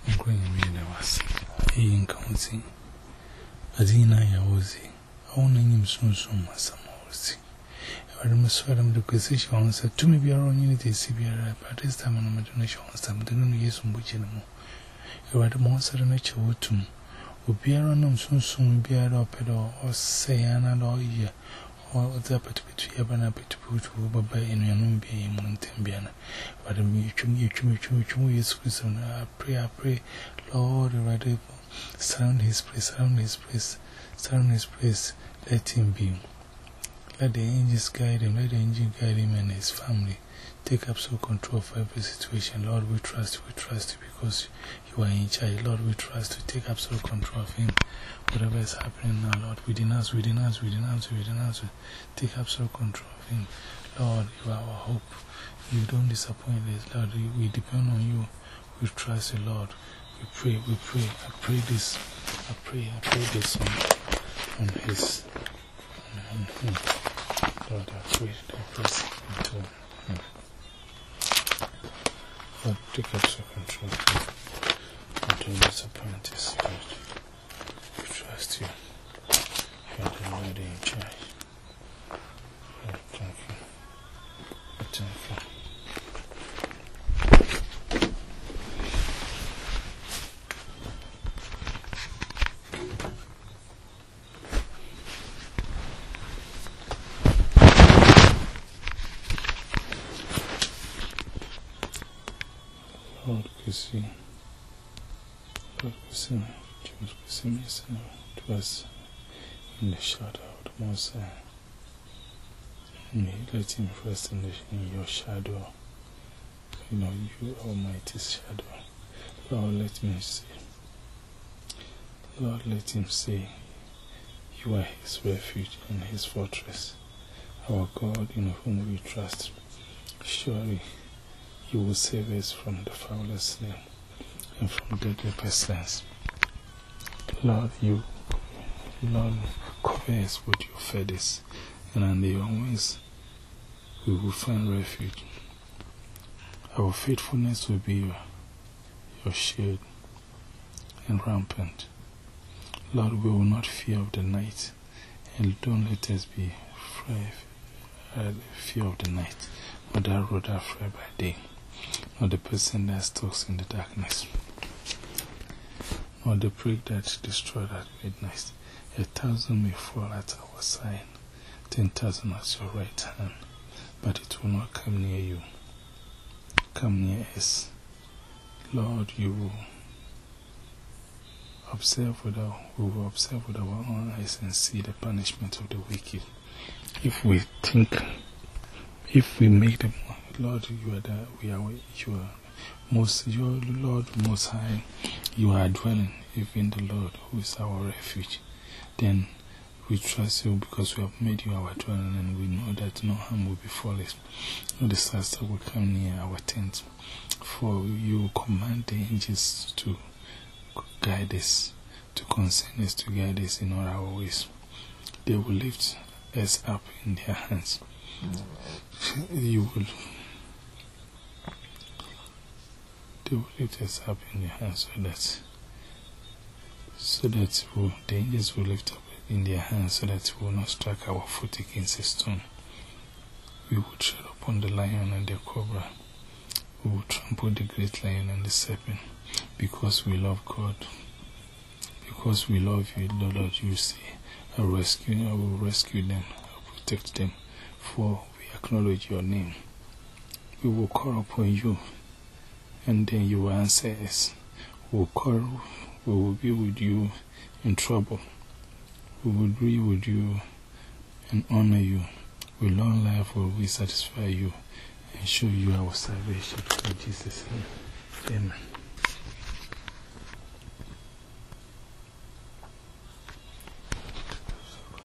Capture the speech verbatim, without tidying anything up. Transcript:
I'm going to mean I was in counting. Adina Yawozi, owning him soon, soon, my son. I must swear them the position said to me be our own unity, C B R, but this time on my donation on some didn't use some which anymore. You are the monster in nature would to will be around them soon, soon be out of it or say an all year or the between a banana to put over by any unknown being mountain biana. But the mutual, mutual, mutual, mutual is Christian. I pray, I pray, Lord, the surround his place, surround his place, surround his place, let him be. Let the angels guide him, let the angel guide him and his family. Take absolute control of every situation. Lord, we trust you, we trust you because you are in charge. Lord, we trust you, take absolute control of him. Whatever is happening now, Lord, we denounce, we denounce, we denounce, we denounce, take absolute control of him. Lord, you are our hope. You don't disappoint us, Lord. We depend on you. We trust you, Lord. We pray, we pray. I pray this, I pray, I pray this on, on his. Lord, I pray that this into him. Lord, take absolute control of him. Don't disappoint us, Lord. We trust you. You are the Lord in charge. Lord, thank you. Thank you. Lord, Chrissy, Lord, Chrissy, James Chrissy, listen to us in the shadow of the Most High. Let him rest in, the, in your shadow, you know, you Almighty shadow. Lord, let me say, Lord, let him say, you are his refuge and his fortress, our God in whom we trust. Surely, you will save us from the foulest snare and from deadly pestilence. Lord, you, Lord, cover us with your feathers, and under your wings we will find refuge. Our faithfulness will be your, your shield and rampant. Lord, we will not fear of the night, and don't let us be afraid, uh, fear of the night, or that road afraid by day. Not the person that stalks in the darkness, nor the plague that destroyed at midnight. A thousand may fall at our side, ten thousand at your right hand, but it will not come near you. Come near us. Lord, you will observe with our, we will observe with our own eyes and see the punishment of the wicked. If we think, if we make them, Lord, you are the, we are, you are most, your Lord most high, you are dwelling, even the Lord who is our refuge. Then we trust you because we have made you our dwelling, and we know that no harm will befall us, no disaster will come near our tent. For you command the angels to guide us, to concern us, to guide us in all our ways. They will lift us up in their hands. You will They will lift us up in their hands so that so that we'll, the angels will lift up in their hands so that we will not strike our foot against a stone. We will tread upon the lion and the cobra. We will trample the great lion and the serpent, because we love God. Because we love you, Lord, you say, I rescue, I will rescue them, I will protect them, for we acknowledge your name. We will call upon you, and then you will answer us. We will call, we will be with you in trouble. We will be with you and honor you. With long life will we satisfy you and show you our salvation. In Jesus' name, amen.